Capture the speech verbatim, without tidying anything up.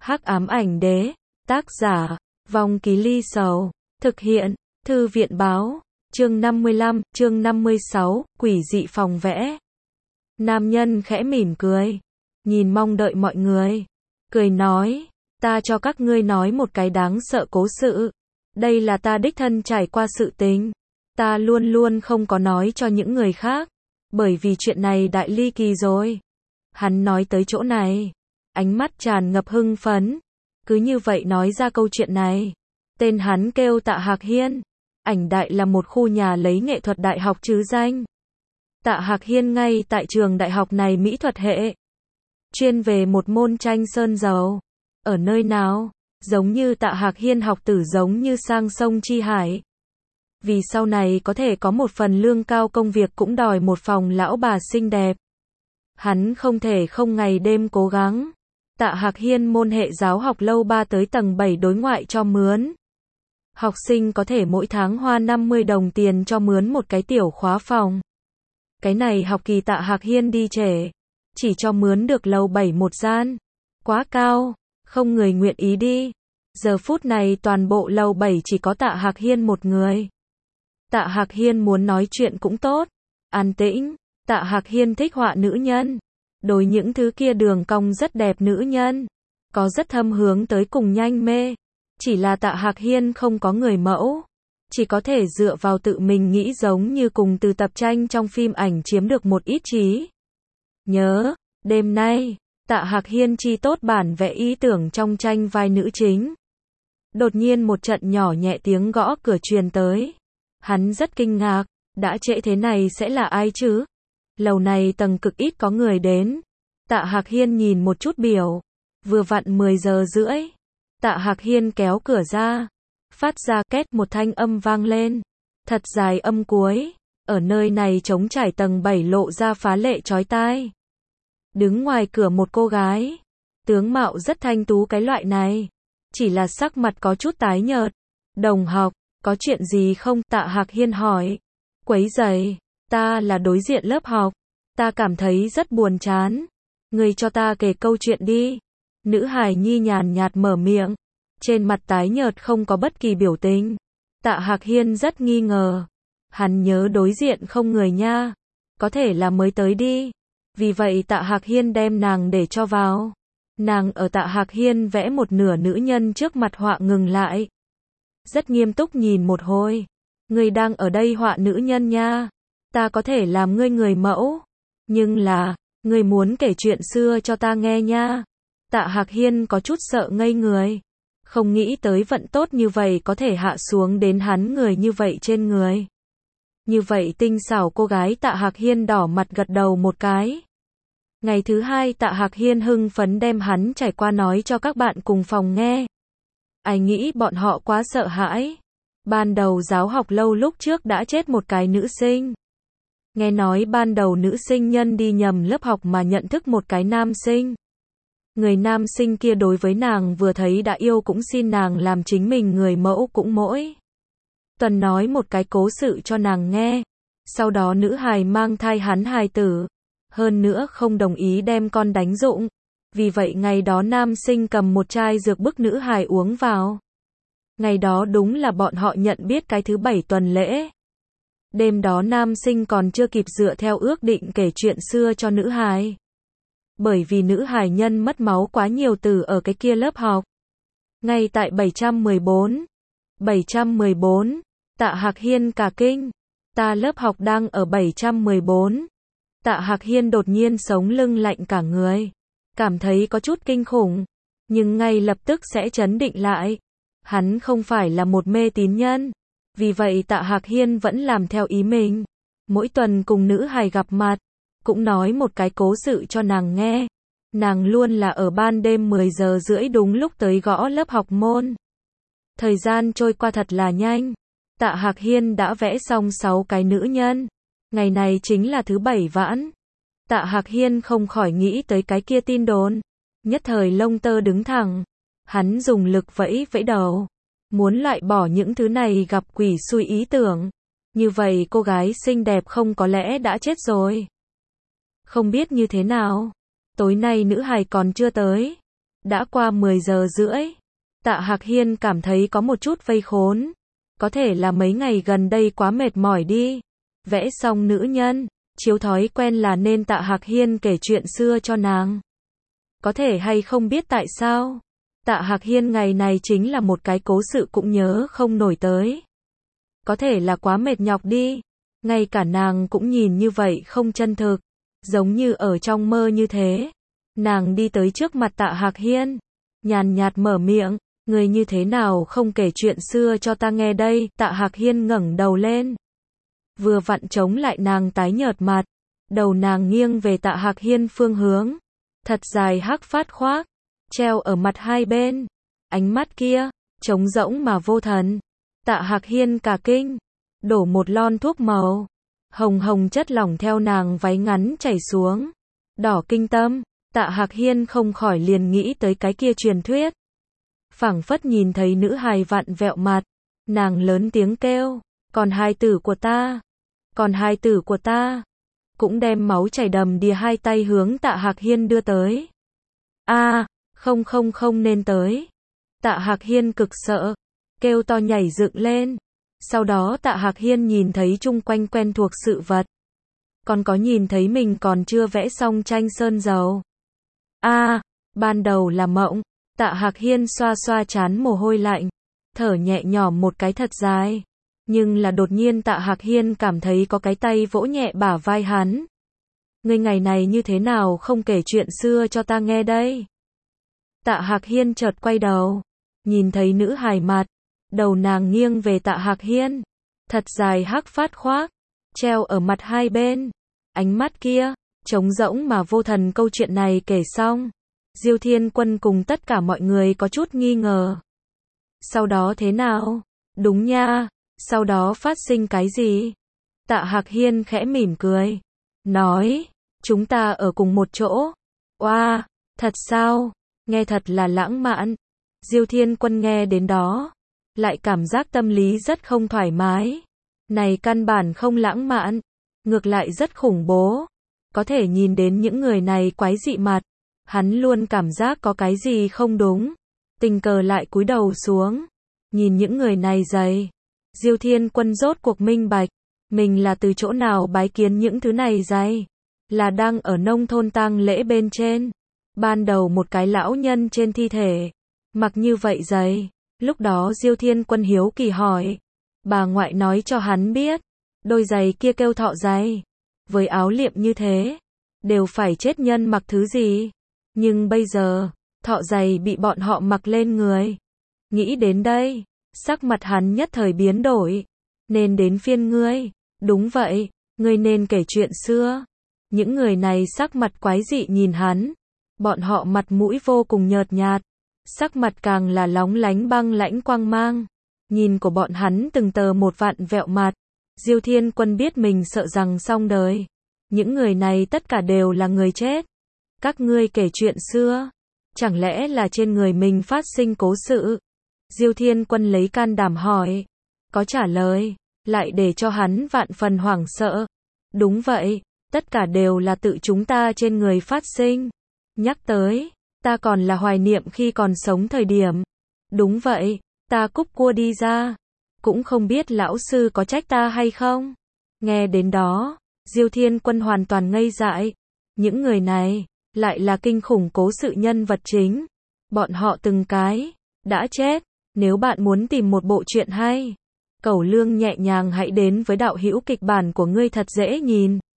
Hắc ám ảnh đế, tác giả, Vong Ký Ly Sầu, thực hiện, Thư viện báo, chương năm mươi lăm, chương năm mươi sáu, quỷ dị phòng vẽ. Nam nhân khẽ mỉm cười, nhìn mong đợi mọi người, cười nói, ta cho các ngươi nói một cái đáng sợ cố sự. Đây là ta đích thân trải qua sự tình. Ta luôn luôn không có nói cho những người khác, bởi vì chuyện này đại ly kỳ rồi. Hắn nói tới chỗ này, ánh mắt tràn ngập hưng phấn, cứ như vậy nói ra câu chuyện này. Tên hắn kêu Tạ Hạc Hiên, ảnh đại là một khu nhà lấy nghệ thuật đại học chứ danh. Tạ Hạc Hiên ngay tại trường đại học này mỹ thuật hệ, chuyên về một môn tranh sơn dầu. Ở nơi nào, giống như Tạ Hạc Hiên học tử giống như sang sông Chi Hải. Vì sau này có thể có một phần lương cao, công việc cũng đòi một phòng lão bà xinh đẹp. Hắn không thể không ngày đêm cố gắng. Tạ Hạc Hiên môn hệ giáo học lâu ba tới tầng bảy đối ngoại cho mướn. Học sinh có thể mỗi tháng hoa năm mươi đồng tiền cho mướn một cái tiểu khóa phòng. Cái này học kỳ Tạ Hạc Hiên đi trễ, chỉ cho mướn được lầu bảy một gian. Quá cao, không người nguyện ý đi. Giờ phút này toàn bộ lầu bảy chỉ có Tạ Hạc Hiên một người. Tạ Hạc Hiên muốn nói chuyện cũng tốt, an tĩnh. Tạ Hạc Hiên thích họa nữ nhân, đối những thứ kia đường cong rất đẹp nữ nhân, có rất thâm hướng tới cùng nhanh mê. Chỉ là Tạ Hạc Hiên không có người mẫu, chỉ có thể dựa vào tự mình nghĩ, giống như cùng từ tập tranh trong phim ảnh chiếm được một ít trí nhớ. Đêm nay, Tạ Hạc Hiên chi tốt bản vẽ ý tưởng trong tranh vai nữ chính. Đột nhiên một trận nhỏ nhẹ tiếng gõ cửa truyền tới. Hắn rất kinh ngạc, đã trễ thế này sẽ là ai chứ? Lầu này tầng cực ít có người đến. Tạ Hạc Hiên nhìn một chút biểu, vừa vặn mười giờ rưỡi. Tạ Hạc Hiên kéo cửa ra, phát ra két một thanh âm vang lên, thật dài âm cuối, ở nơi này trống trải tầng bảy lộ ra phá lệ chói tai. Đứng ngoài cửa một cô gái, tướng mạo rất thanh tú cái loại này, chỉ là sắc mặt có chút tái nhợt. Đồng học, có chuyện gì không? Tạ Hạc Hiên hỏi. Quấy rầy, ta là đối diện lớp học, ta cảm thấy rất buồn chán. Ngươi cho ta kể câu chuyện đi. Nữ hài nhi nhàn nhạt mở miệng, trên mặt tái nhợt không có bất kỳ biểu tình. Tạ Hạc Hiên rất nghi ngờ, hắn nhớ đối diện không người nha, có thể là mới tới đi. Vì vậy Tạ Hạc Hiên đem nàng để cho vào. Nàng ở Tạ Hạc Hiên vẽ một nửa nữ nhân trước mặt họa ngừng lại, rất nghiêm túc nhìn một hồi. Ngươi đang ở đây họa nữ nhân nha, ta có thể làm ngươi người mẫu, nhưng là, ngươi muốn kể chuyện xưa cho ta nghe nha. Tạ Hạc Hiên có chút sợ ngây người, không nghĩ tới vận tốt như vậy có thể hạ xuống đến hắn người như vậy trên người. Như vậy tinh xảo cô gái. Tạ Hạc Hiên đỏ mặt gật đầu một cái. Ngày thứ hai Tạ Hạc Hiên hưng phấn đem hắn trải qua nói cho các bạn cùng phòng nghe. Ai nghĩ bọn họ quá sợ hãi. Ban đầu giáo học lâu lúc trước đã chết một cái nữ sinh. Nghe nói ban đầu nữ sinh nhân đi nhầm lớp học mà nhận thức một cái nam sinh. Người nam sinh kia đối với nàng vừa thấy đã yêu, cũng xin nàng làm chính mình người mẫu, cũng mỗi tuần nói một cái cố sự cho nàng nghe. Sau đó nữ hài mang thai hắn hài tử, hơn nữa không đồng ý đem con đánh rụng. Vì vậy ngày đó nam sinh cầm một chai dược bức nữ hài uống vào. Ngày đó đúng là bọn họ nhận biết cái thứ bảy tuần lễ. Đêm đó nam sinh còn chưa kịp dựa theo ước định kể chuyện xưa cho nữ hài. Bởi vì nữ hài nhân mất máu quá nhiều từ ở cái kia lớp học. Ngay tại bảy trăm mười bốn. bảy trăm mười bốn. Tạ Hạc Hiên cả kinh. Ta lớp học đang ở bảy trăm mười bốn. Tạ Hạc Hiên đột nhiên sống lưng lạnh cả người, cảm thấy có chút kinh khủng, nhưng ngay lập tức sẽ trấn định lại. Hắn không phải là một mê tín nhân, vì vậy Tạ Hạc Hiên vẫn làm theo ý mình. Mỗi tuần cùng nữ hài gặp mặt, cũng nói một cái cố sự cho nàng nghe. Nàng luôn là ở ban đêm mười giờ rưỡi đúng lúc tới gõ lớp học môn. Thời gian trôi qua thật là nhanh. Tạ Hạc Hiên đã vẽ xong sáu cái nữ nhân. Ngày này chính là thứ bảy vãn. Tạ Hạc Hiên không khỏi nghĩ tới cái kia tin đồn. Nhất thời lông tơ đứng thẳng. Hắn dùng lực vẫy vẫy đầu, muốn loại bỏ những thứ này gặp quỷ xui ý tưởng. Như vậy cô gái xinh đẹp không có lẽ đã chết rồi. Không biết như thế nào, tối nay nữ hài còn chưa tới. Đã qua mười giờ rưỡi. Tạ Hạc Hiên cảm thấy có một chút vây khốn. Có thể là mấy ngày gần đây quá mệt mỏi đi. Vẽ xong nữ nhân, chiếu thói quen là nên Tạ Hạc Hiên kể chuyện xưa cho nàng. Có thể hay không biết tại sao. Tạ Hạc Hiên ngày này chính là một cái cố sự cũng nhớ không nổi tới. Có thể là quá mệt nhọc đi. Ngay cả nàng cũng nhìn như vậy không chân thực. Giống như ở trong mơ như thế. Nàng đi tới trước mặt Tạ Hạc Hiên. Nhàn nhạt mở miệng. Người như thế nào không kể chuyện xưa cho ta nghe đây. Tạ Hạc Hiên ngẩng đầu lên. Vừa vặn chống lại nàng tái nhợt mặt. Đầu nàng nghiêng về Tạ Hạc Hiên phương hướng. Thật dài hắc phát khoác. Treo ở mặt hai bên. Ánh mắt kia, trống rỗng mà vô thần. Tạ Hạc Hiên cả kinh. Đổ một lon thuốc màu. Hồng hồng chất lỏng theo nàng váy ngắn chảy xuống. Đỏ kinh tâm. Tạ Hạc Hiên không khỏi liền nghĩ tới cái kia truyền thuyết. Phảng phất nhìn thấy nữ hài vặn vẹo mặt. Nàng lớn tiếng kêu. Còn hài tử của ta. Còn hài tử của ta. Cũng đem máu chảy đầm đìa hai tay hướng Tạ Hạc Hiên đưa tới. A, à, không không không nên tới. Tạ Hạc Hiên cực sợ. Kêu to nhảy dựng lên. Sau đó Tạ Hạc Hiên nhìn thấy chung quanh quen thuộc sự vật. Còn có nhìn thấy mình còn chưa vẽ xong tranh sơn dầu. A, à, ban đầu là mộng. Tạ Hạc Hiên xoa xoa trán mồ hôi lạnh. Thở nhẹ nhõm một cái thật dài. Nhưng là đột nhiên Tạ Hạc Hiên cảm thấy có cái tay vỗ nhẹ bả vai hắn. Ngươi ngày này như thế nào không kể chuyện xưa cho ta nghe đây? Tạ Hạc Hiên chợt quay đầu. Nhìn thấy nữ hài mặt. Đầu nàng nghiêng về Tạ Hạc Hiên. Thật dài hắc phát khoác. Treo ở mặt hai bên. Ánh mắt kia, trống rỗng mà vô thần. Câu chuyện này kể xong. Diêu Thiên Quân cùng tất cả mọi người có chút nghi ngờ. Sau đó thế nào? Đúng nha. Sau đó phát sinh cái gì? Tạ Hạc Hiên khẽ mỉm cười. Nói. Chúng ta ở cùng một chỗ. Oa, wow, thật sao? Nghe thật là lãng mạn. Diêu Thiên Quân nghe đến đó. Lại cảm giác tâm lý rất không thoải mái. Này căn bản không lãng mạn. Ngược lại rất khủng bố. Có thể nhìn đến những người này quái dị mặt. Hắn luôn cảm giác có cái gì không đúng. Tình cờ lại cúi đầu xuống. Nhìn những người này dày. Diêu Thiên Quân rốt cuộc minh bạch. Mình là từ chỗ nào bái kiến những thứ này dày. Là đang ở nông thôn tang lễ bên trên. Ban đầu một cái lão nhân trên thi thể. Mặc như vậy dày. Lúc đó Diêu Thiên Quân hiếu kỳ hỏi. Bà ngoại nói cho hắn biết. Đôi giày kia kêu thọ giày. Với áo liệm như thế. Đều phải chết nhân mặc thứ gì. Nhưng bây giờ. Thọ giày bị bọn họ mặc lên người. Nghĩ đến đây. Sắc mặt hắn nhất thời biến đổi. Nên đến phiên ngươi. Đúng vậy. Ngươi nên kể chuyện xưa. Những người này sắc mặt quái dị nhìn hắn. Bọn họ mặt mũi vô cùng nhợt nhạt. Sắc mặt càng là lóng lánh băng lãnh quang mang. Nhìn của bọn hắn từng tờ một vặn vẹo mặt. Diêu Thiên Quân biết mình sợ rằng xong đời. Những người này tất cả đều là người chết. Các ngươi kể chuyện xưa. Chẳng lẽ là trên người mình phát sinh cố sự? Diêu Thiên Quân lấy can đảm hỏi. Có trả lời. Lại để cho hắn vạn phần hoảng sợ. Đúng vậy. Tất cả đều là tự chúng ta trên người phát sinh. Nhắc tới. Ta còn là hoài niệm khi còn sống thời điểm. Đúng vậy. Ta cúp cua đi ra. Cũng không biết lão sư có trách ta hay không. Nghe đến đó. Diêu Thiên Quân hoàn toàn ngây dại. Những người này. Lại là kinh khủng cố sự nhân vật chính. Bọn họ từng cái. Đã chết. Nếu bạn muốn tìm một bộ truyện hay. Cẩu Lương nhẹ nhàng hãy đến với đạo hữu kịch bản của ngươi thật dễ nhìn.